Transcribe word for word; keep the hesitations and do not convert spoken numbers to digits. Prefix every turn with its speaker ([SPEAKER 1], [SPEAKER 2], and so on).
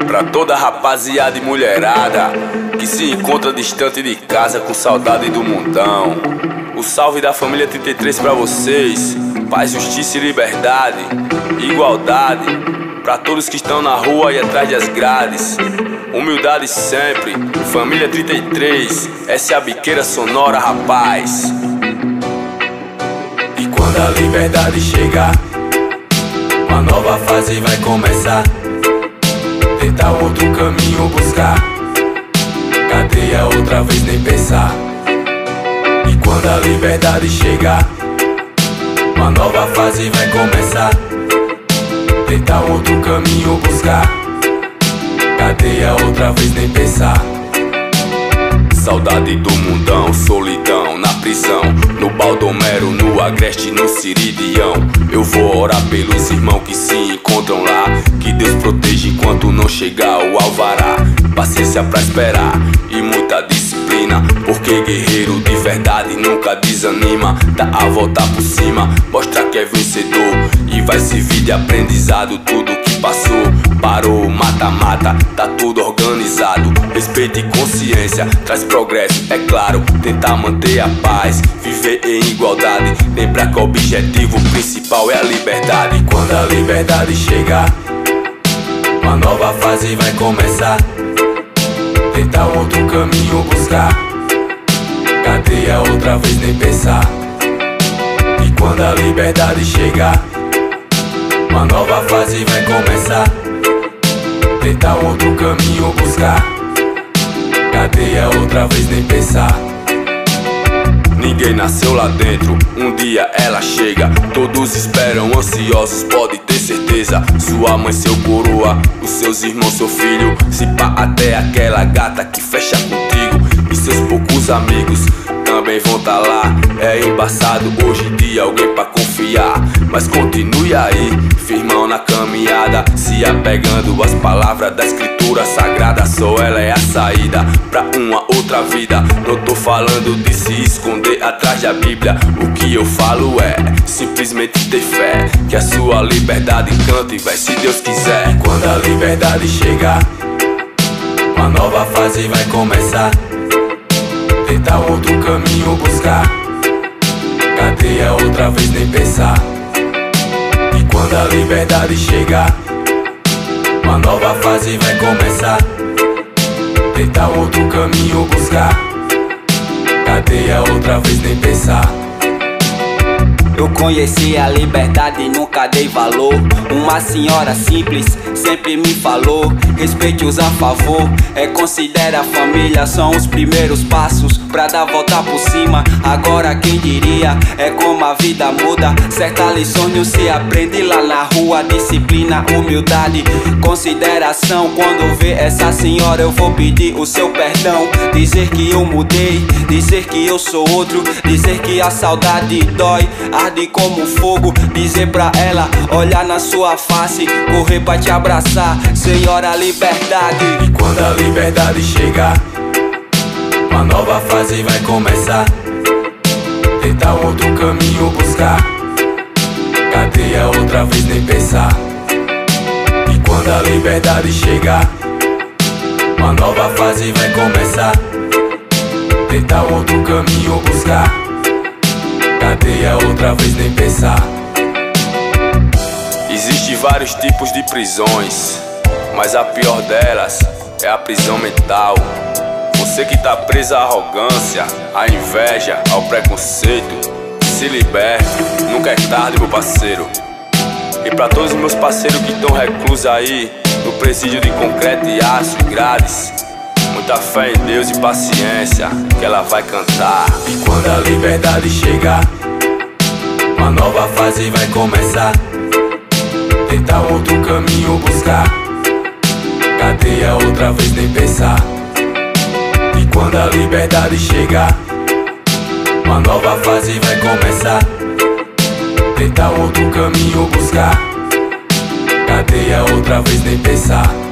[SPEAKER 1] Pra toda rapaziada e mulherada que se encontra distante de casa com saudade do mundão. O salve da família trinta e três pra vocês. Paz, justiça e liberdade, igualdade pra todos que estão na rua e atrás das grades. Humildade sempre, família trinta e três, essa é a biqueira sonora, rapaz. E quando a liberdade chegar, uma nova fase vai começar. Tentar outro caminho buscar, cadeia outra vez nem pensar. E quando a liberdade chegar, uma nova fase vai começar. Tentar outro caminho buscar, cadeia outra vez nem pensar. Saudade do mundão, solidão na prisão, no Baldomero, no Agreste, no Ciridião. Eu vou orar pelos irmãos que se encontram lá, que Deus proteja enquanto não chegar o alvará. Paciência pra esperar e muita disciplina, porque guerreiro de verdade nunca desanima. Dá a volta por cima, mostra que é vencedor e vai servir de aprendizado tudo que passou. Parou, mata-mata, tá tudo organizado. Respeito e consciência traz progresso, é claro. Tentar manter a paz, viver em igualdade. Lembrar que o objetivo principal é a liberdade. E quando a liberdade chegar, uma nova fase vai começar. Tentar outro caminho buscar, cadeia outra vez nem pensar. E quando a liberdade chegar, uma nova fase vai começar. Tentar outro caminho buscar, cadeia outra vez nem pensar. Ninguém nasceu lá dentro, um dia ela chega. Todos esperam ansiosos, pode ter certeza. Sua mãe, seu coroa, os seus irmãos, seu filho, se pá até aquela gata que fecha contigo. E seus poucos amigos também vão tá lá. É embaçado hoje em dia alguém pra confiar, mas continue aí, firmão na caminhada, se apegando às palavras da escritura sagrada. Só ela é a saída pra uma outra vida. Não tô falando de se esconder atrás da Bíblia. O que eu falo é simplesmente ter fé, que a sua liberdade cante, vai, se Deus quiser. E quando a liberdade chegar, uma nova fase vai começar. Tentar outro caminho buscar, cadeia outra vez nem pensar. E quando a liberdade chegar, uma nova fase vai começar. Tentar outro caminho buscar, cadeia outra vez nem pensar.
[SPEAKER 2] Eu conheci a liberdade e nunca dei valor. Uma senhora simples sempre me falou: respeite-os a favor, é considera a família. São os primeiros passos pra dar volta por cima. Agora quem diria, é como a vida muda. Certa lição não se aprende lá na rua. Disciplina, humildade, consideração. Quando ver essa senhora eu vou pedir o seu perdão. Dizer que eu mudei, dizer que eu sou outro, dizer que a saudade dói, arde como fogo. Dizer pra ela, olhar na sua face, correr pra te abraçar, senhora liberdade.
[SPEAKER 1] E quando a liberdade chegar, uma nova fase vai começar. Tentar outro caminho buscar, cadeia outra vez nem pensar. E quando a liberdade chegar, uma nova fase vai começar. Tentar outro caminho buscar, cadeia outra vez nem pensar. Existem vários tipos de prisões, mas a pior delas é a prisão mental. Você que tá preso à arrogância, à inveja, ao preconceito, se liberte, nunca é tarde, meu parceiro. E pra todos os meus parceiros que estão reclusos aí no presídio de concreto e aço e grades, muita fé em Deus e paciência, que ela vai cantar. E quando a liberdade chegar, uma nova fase vai começar. Tentar outro caminho buscar, cadeia outra vez nem pensar. E quando a liberdade chegar, uma nova fase vai começar. Tentar outro caminho buscar, cadeia outra vez nem pensar.